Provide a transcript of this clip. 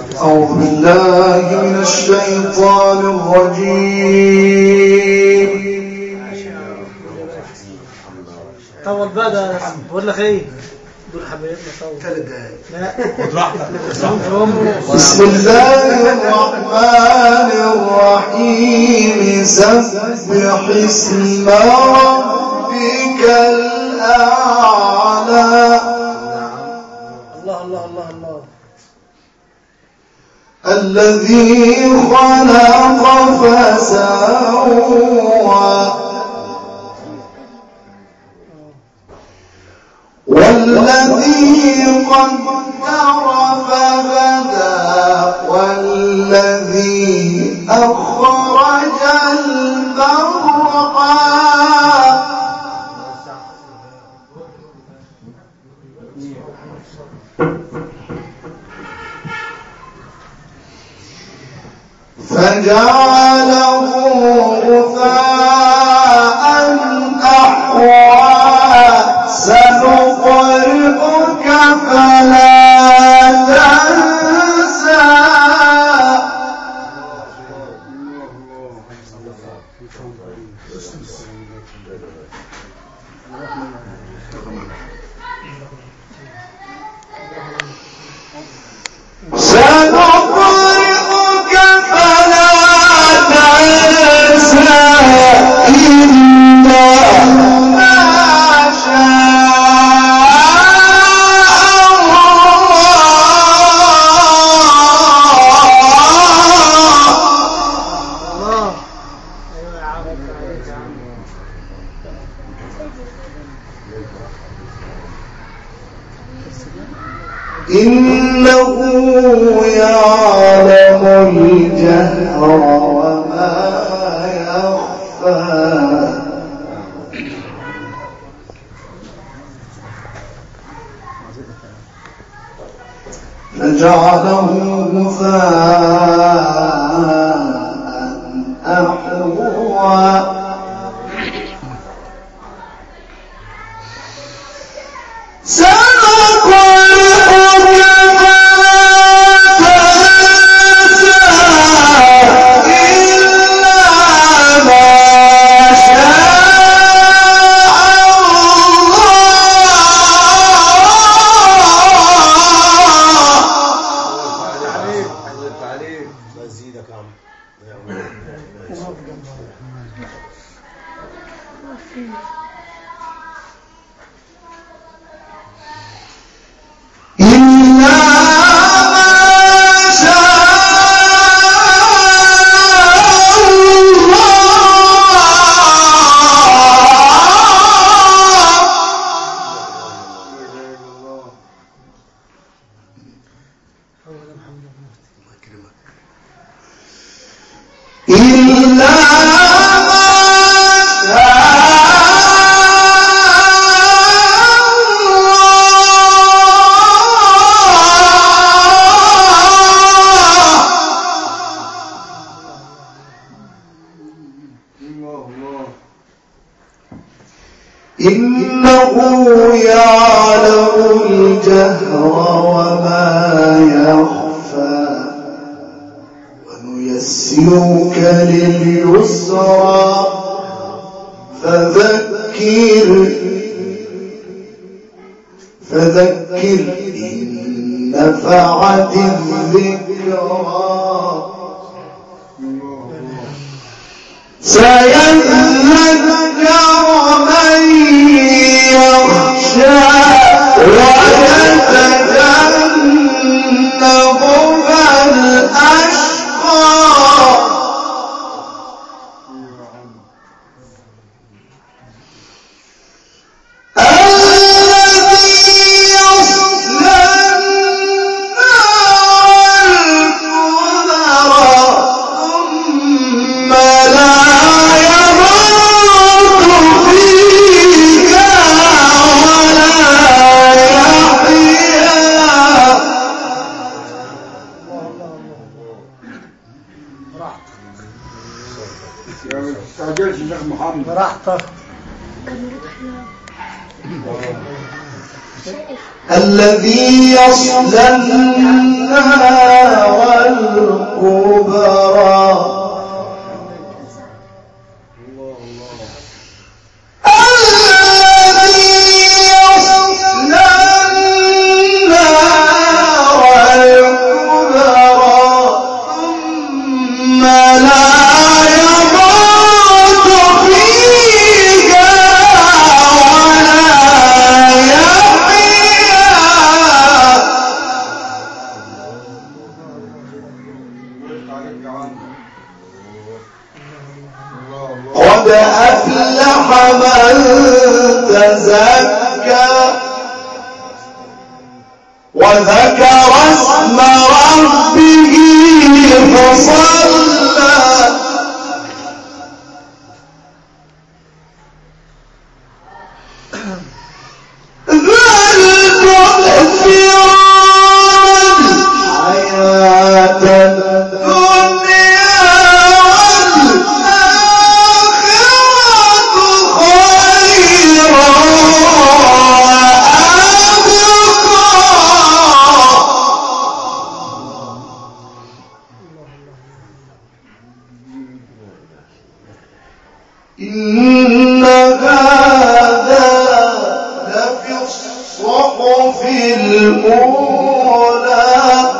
أعوذ بالله من الشيطان الرجيم. طول بقى ده بقول لك ايه دول حبايبنا طول 3 دقايق. لا بسم الله الرحمن الرحيم. سبح اسم ربك الأعلى. الله الله الله الله. الذي خلق فسوى والذي قدر فهدى والذي أخرج المرعى فجعله غثاء أحوى. سنقرئك فلا تنسى. سنقرئك فلا تنسى إلا ما إنه يعلم الجهر وما يخفى. فجعله غثاء أحوى. إنه يعلم الجهر وما يخفى. ونيسرك لليسرى فذكر إن نفعت الذكرى. سيذكر من يخشى ويتجنبها الأشقى. الذي يصلى النار قد أفلح من تزكى وذكر اسم ربه فصلى بل تؤثرون الحياة الدنيا والآخرة خير إن هذا لفي الصحف الأولى